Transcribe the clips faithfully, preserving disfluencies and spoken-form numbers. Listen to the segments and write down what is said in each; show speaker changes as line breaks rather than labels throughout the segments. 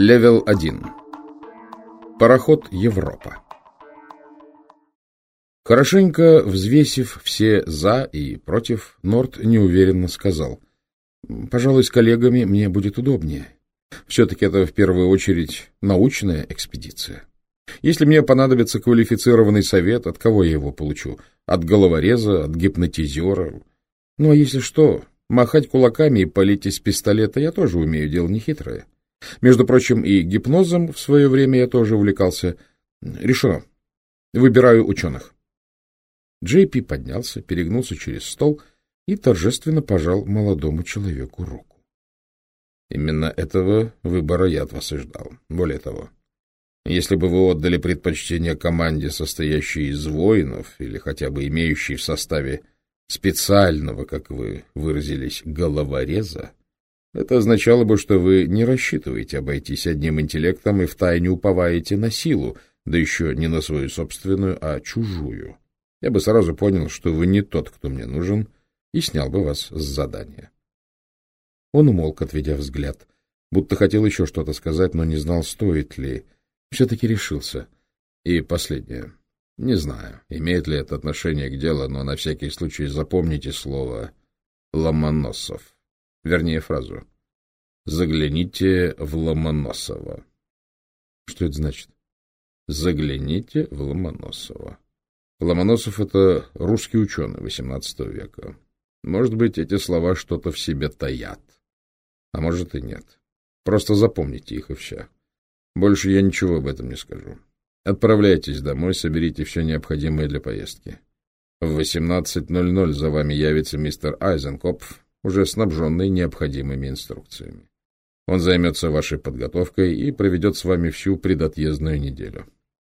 Левел один. Пароход «Европа». Хорошенько взвесив все «за» и «против», Норт неуверенно сказал: «Пожалуй, с коллегами мне будет удобнее. Все-таки это в первую очередь научная экспедиция. Если мне понадобится квалифицированный совет, от кого я его получу? От головореза, от гипнотизера? Ну, а если что, махать кулаками и палить из пистолета я тоже умею, дело нехитрое. Между прочим, и гипнозом в свое время я тоже увлекался. Решено. Выбираю ученых». Джей Пи поднялся, перегнулся через стол и торжественно пожал молодому человеку руку. Именно этого выбора я от вас и ждал. Более того, если бы вы отдали предпочтение команде, состоящей из воинов, или хотя бы имеющей в составе специального, как вы выразились, головореза, это означало бы, что вы не рассчитываете обойтись одним интеллектом и втайне уповаете на силу, да еще не на свою собственную, а чужую. Я бы сразу понял, что вы не тот, кто мне нужен, и снял бы вас с задания. Он умолк, отведя взгляд, будто хотел еще что-то сказать, но не знал, стоит ли. Все-таки решился. И последнее. Не знаю, имеет ли это отношение к делу, но на всякий случай запомните слово «Ломоносов». Вернее, фразу «Загляните в Ломоносова». Что это значит? «Загляните в Ломоносова». Ломоносов — это русский ученый восемнадцатого века. Может быть, эти слова что-то в себе таят. А может и нет. Просто запомните их и все. Больше я ничего об этом не скажу. Отправляйтесь домой, соберите все необходимое для поездки. В восемнадцать ноль ноль за вами явится мистер Айзенкопф, уже снабженный необходимыми инструкциями. Он займется вашей подготовкой и проведет с вами всю предотъездную неделю.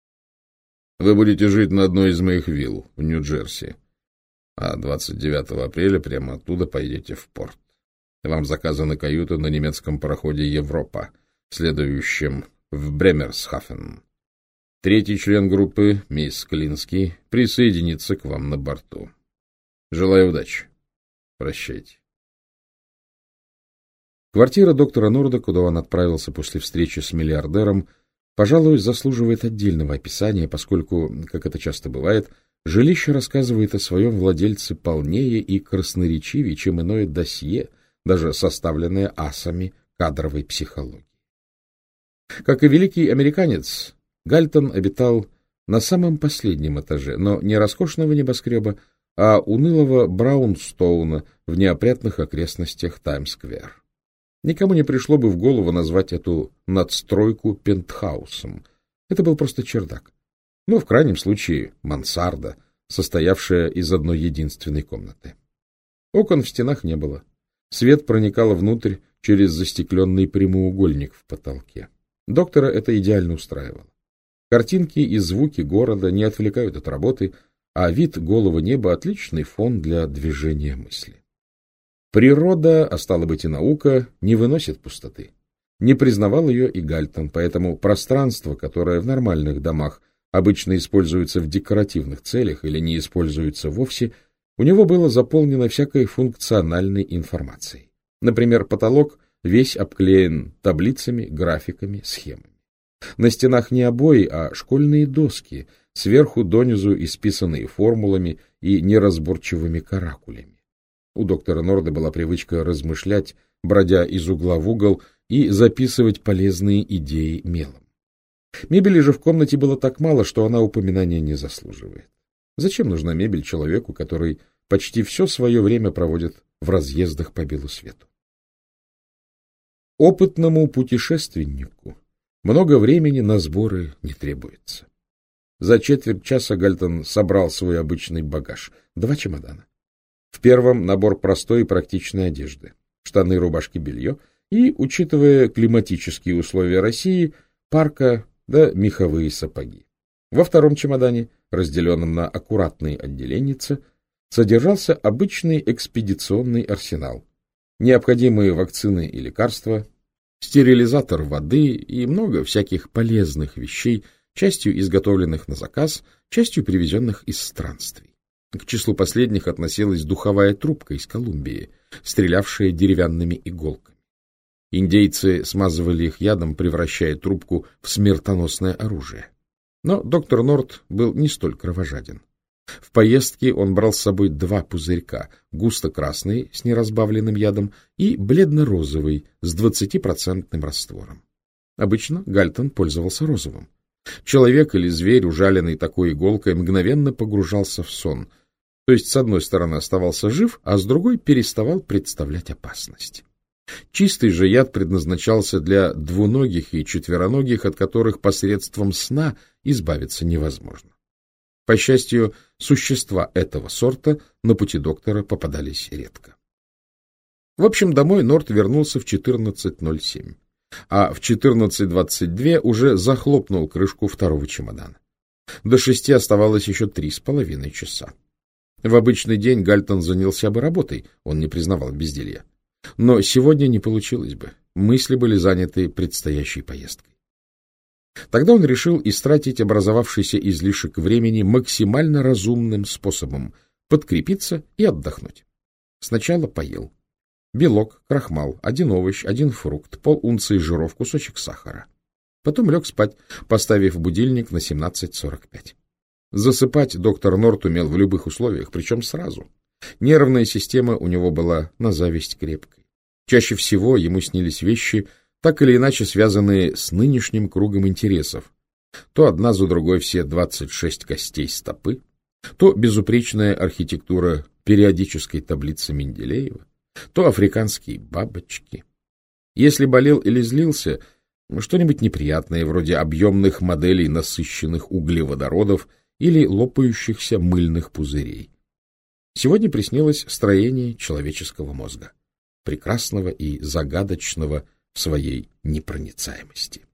Вы будете жить на одной из моих вилл в Нью-Джерси, а двадцать девятого апреля прямо оттуда поедете в порт. Вам заказаны каюты на немецком пароходе «Европа», следующем в Бремерсхафен. Третий член группы, мисс Клинский, присоединится к вам на борту. Желаю удачи. Прощайте. Квартира доктора Норда, куда он отправился после встречи с миллиардером, пожалуй, заслуживает отдельного описания, поскольку, как это часто бывает, жилище рассказывает о своем владельце полнее и красноречивее, чем иное досье, даже составленное асами кадровой психологии. Как и великий американец, Гальтон обитал на самом последнем этаже, но не роскошного небоскреба, а унылого Браунстоуна в неопрятных окрестностях Таймс-сквер. Никому не пришло бы в голову назвать эту надстройку пентхаусом. Это был просто чердак. Ну, в крайнем случае, мансарда, состоявшая из одной единственной комнаты. Окон в стенах не было. Свет проникал внутрь через застекленный прямоугольник в потолке. Доктора это идеально устраивало. Картинки и звуки города не отвлекают от работы, а вид голого неба — отличный фон для движения мысли. Природа, а стало быть и наука, не выносит пустоты. Не признавал ее и Гальтон, поэтому пространство, которое в нормальных домах обычно используется в декоративных целях или не используется вовсе, у него было заполнено всякой функциональной информацией. Например, потолок весь обклеен таблицами, графиками, схемами. На стенах не обои, а школьные доски, сверху донизу исписанные формулами и неразборчивыми каракулями. У доктора Норда была привычка размышлять, бродя из угла в угол, и записывать полезные идеи мелом. Мебели же в комнате было так мало, что она упоминания не заслуживает. Зачем нужна мебель человеку, который почти все свое время проводит в разъездах по белу свету? Опытному путешественнику много времени на сборы не требуется. За четверть часа Гальтон собрал свой обычный багаж — два чемодана. В первом набор простой и практичной одежды, штаны, рубашки, белье и, учитывая климатические условия России, парка да меховые сапоги. Во втором чемодане, разделенном на аккуратные отделенницы, содержался обычный экспедиционный арсенал, необходимые вакцины и лекарства, стерилизатор воды и много всяких полезных вещей, частью изготовленных на заказ, частью привезенных из странствий. К числу последних относилась духовая трубка из Колумбии, стрелявшая деревянными иголками. Индейцы смазывали их ядом, превращая трубку в смертоносное оружие. Но доктор Норт был не столь кровожаден. В поездке он брал с собой два пузырька — густо-красный с неразбавленным ядом и бледно-розовый с двадцатипроцентным раствором. Обычно Гальтон пользовался розовым. Человек или зверь, ужаленный такой иголкой, мгновенно погружался в сон. То есть, с одной стороны, оставался жив, а с другой переставал представлять опасность. Чистый же яд предназначался для двуногих и четвероногих, от которых посредством сна избавиться невозможно. По счастью, существа этого сорта на пути доктора попадались редко. В общем, домой Норт вернулся в четырнадцать ноль семь, а в четырнадцать двадцать два уже захлопнул крышку второго чемодана. До шести оставалось еще три с половиной часа. В обычный день Гальтон занялся бы работой, он не признавал безделья. Но сегодня не получилось бы, мысли были заняты предстоящей поездкой. Тогда он решил истратить образовавшийся излишек времени максимально разумным способом — подкрепиться и отдохнуть. Сначала поел. Белок, крахмал, один овощ, один фрукт, полунции жиров, кусочек сахара. Потом лег спать, поставив будильник на семнадцать сорок пять. Засыпать доктор Норт умел в любых условиях, причем сразу. Нервная система у него была на зависть крепкой. Чаще всего ему снились вещи, так или иначе связанные с нынешним кругом интересов. То одна за другой все двадцать шесть костей стопы, то безупречная архитектура периодической таблицы Менделеева, то африканские бабочки. Если болел или злился, что-нибудь неприятное, вроде объемных моделей насыщенных углеводородов или лопающихся мыльных пузырей. Сегодня приснилось строение человеческого мозга, прекрасного и загадочного в своей непроницаемости.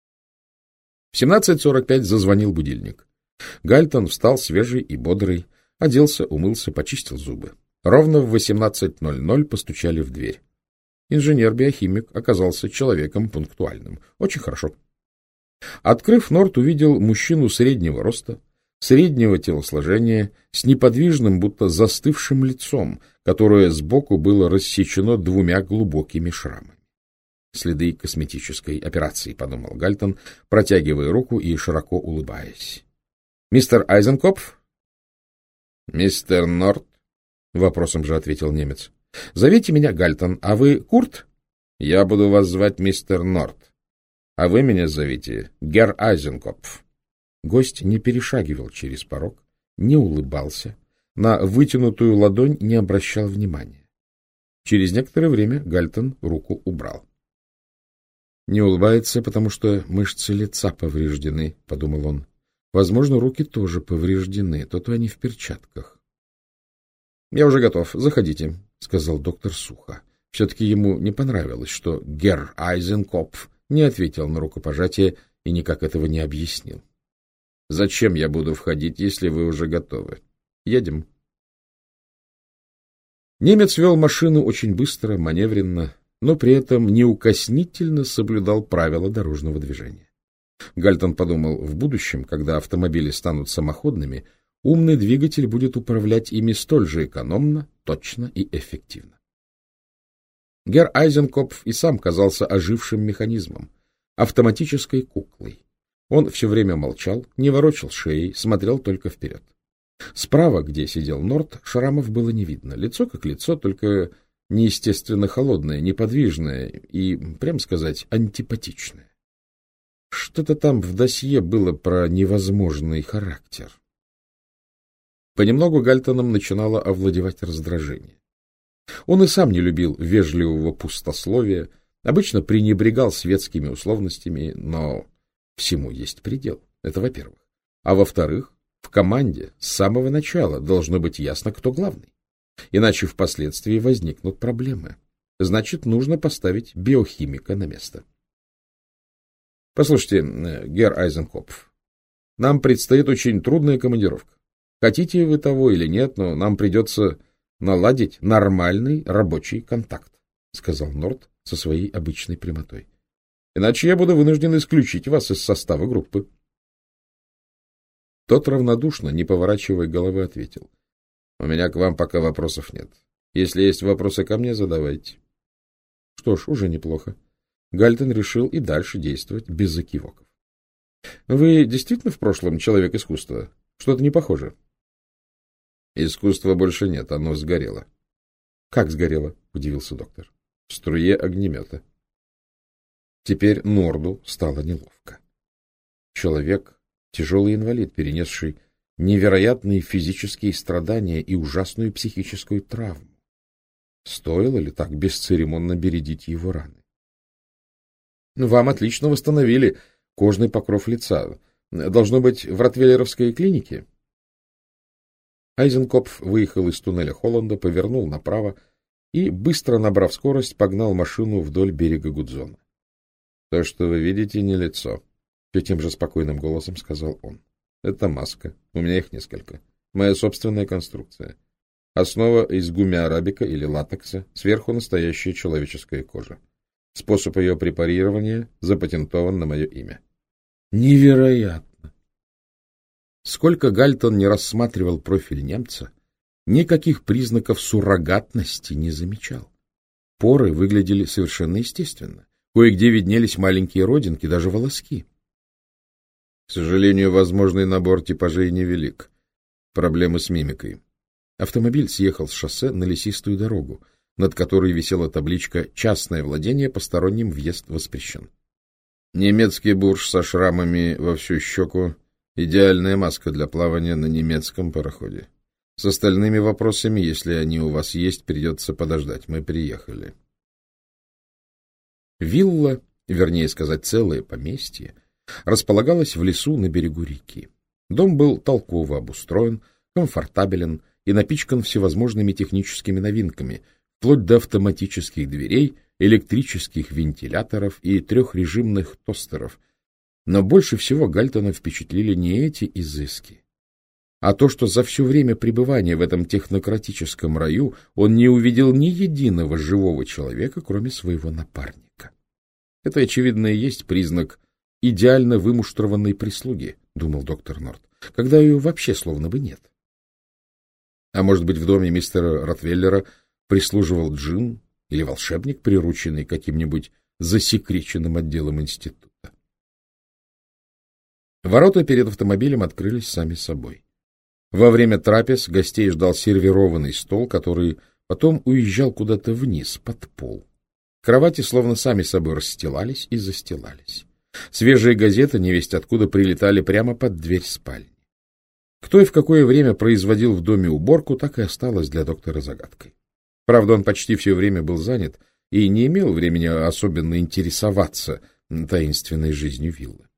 В семнадцать сорок пять зазвонил будильник. Гальтон встал свежий и бодрый, оделся, умылся, почистил зубы. Ровно в восемнадцать ноль ноль постучали в дверь. Инженер-биохимик оказался человеком пунктуальным. Очень хорошо. Открыв, Норт увидел мужчину среднего роста, среднего телосложения, с неподвижным, будто застывшим лицом, которое сбоку было рассечено двумя глубокими шрамами. Следы косметической операции, — подумал Гальтон, протягивая руку и широко улыбаясь. — Мистер Айзенкопф? — Мистер Норт? — вопросом же ответил немец. — Зовите меня Гальтон, а вы Курт? — Я буду вас звать мистер Норт, а вы меня зовите Герр Айзенкопф. Гость не перешагивал через порог, не улыбался, на вытянутую ладонь не обращал внимания. Через некоторое время Гальтон руку убрал. — Не улыбается, потому что мышцы лица повреждены, — подумал он. Возможно, руки тоже повреждены, то-то они в перчатках. — Я уже готов, заходите, — сказал доктор сухо. Все-таки ему не понравилось, что Герр Айзенкопф не ответил на рукопожатие и никак этого не объяснил. — Зачем я буду входить, если вы уже готовы? Едем. Немец вел машину очень быстро, маневренно, но при этом неукоснительно соблюдал правила дорожного движения. Гальтон подумал, в будущем, когда автомобили станут самоходными, умный двигатель будет управлять ими столь же экономно, точно и эффективно. Герр Айзенкопф и сам казался ожившим механизмом, автоматической куклой. Он все время молчал, не ворочал шеей, смотрел только вперед. Справа, где сидел Норт, шрамов было не видно. Лицо как лицо, только неестественно холодное, неподвижное и, прямо сказать, антипатичное. Что-то там в досье было про невозможный характер. Понемногу Гальтоном начинало овладевать раздражение. Он и сам не любил вежливого пустословия, обычно пренебрегал светскими условностями, но всему есть предел, это во-первых. А во-вторых, в команде с самого начала должно быть ясно, кто главный. Иначе впоследствии возникнут проблемы. Значит, нужно поставить биохимика на место. Послушайте, Герр Айзенкопф, нам предстоит очень трудная командировка. Хотите вы того или нет, но нам придется наладить нормальный рабочий контакт, — сказал Норт со своей обычной прямотой. Иначе я буду вынужден исключить вас из состава группы. Тот равнодушно, не поворачивая головы, ответил. — У меня к вам пока вопросов нет. Если есть вопросы ко мне, задавайте. — Что ж, уже неплохо. Гальтон решил и дальше действовать без экивоков. — Вы действительно в прошлом человек искусства? Что-то не похоже. — Искусства больше нет, оно сгорело. — Как сгорело? — удивился доктор. — В струе огнемета. Теперь Норду стало неловко. Человек, тяжелый инвалид, перенесший невероятные физические страдания и ужасную психическую травму. Стоило ли так бесцеремонно бередить его раны? — Вам отлично восстановили кожный покров лица. Должно быть, в ротвейлеровской клинике? Айзенкопф выехал из туннеля Холланда, повернул направо и, быстро набрав скорость, погнал машину вдоль берега Гудзона. — То, что вы видите, не лицо, — все тем же спокойным голосом сказал он. — Это маска. У меня их несколько. Моя собственная конструкция. Основа из гумми-арабика или латекса, сверху настоящая человеческая кожа. Способ ее препарирования запатентован на мое имя. Невероятно! Сколько Гальтон не рассматривал профиль немца, никаких признаков суррогатности не замечал. Поры выглядели совершенно естественно. Кое-где виднелись маленькие родинки, даже волоски. К сожалению, возможный набор типажей невелик. Проблемы с мимикой. Автомобиль съехал с шоссе на лесистую дорогу, над которой висела табличка «Частное владение, посторонним въезд воспрещен». Немецкий бурж со шрамами во всю щеку — идеальная маска для плавания на немецком пароходе. С остальными вопросами, если они у вас есть, придется подождать. Мы приехали. Вилла, вернее сказать, целое поместье, располагалась в лесу на берегу реки. Дом был толково обустроен, комфортабелен и напичкан всевозможными техническими новинками, вплоть до автоматических дверей, электрических вентиляторов и трехрежимных тостеров. Но больше всего Гальтона впечатлили не эти изыски, а то, что за все время пребывания в этом технократическом раю он не увидел ни единого живого человека, кроме своего напарника. Это, очевидно, и есть признак идеально вымуштрованной прислуги, думал доктор Норт, когда ее вообще словно бы нет. А может быть, в доме мистера Ротвейлера прислуживал джинн или волшебник, прирученный каким-нибудь засекреченным отделом института. Ворота перед автомобилем открылись сами собой. Во время трапез гостей ждал сервированный стол, который потом уезжал куда-то вниз, под пол. Кровати словно сами собой расстилались и застилались. Свежие газеты, невесть откуда, прилетали прямо под дверь спальни. Кто и в какое время производил в доме уборку, так и осталось для доктора загадкой. Правда, он почти все время был занят и не имел времени особенно интересоваться таинственной жизнью виллы.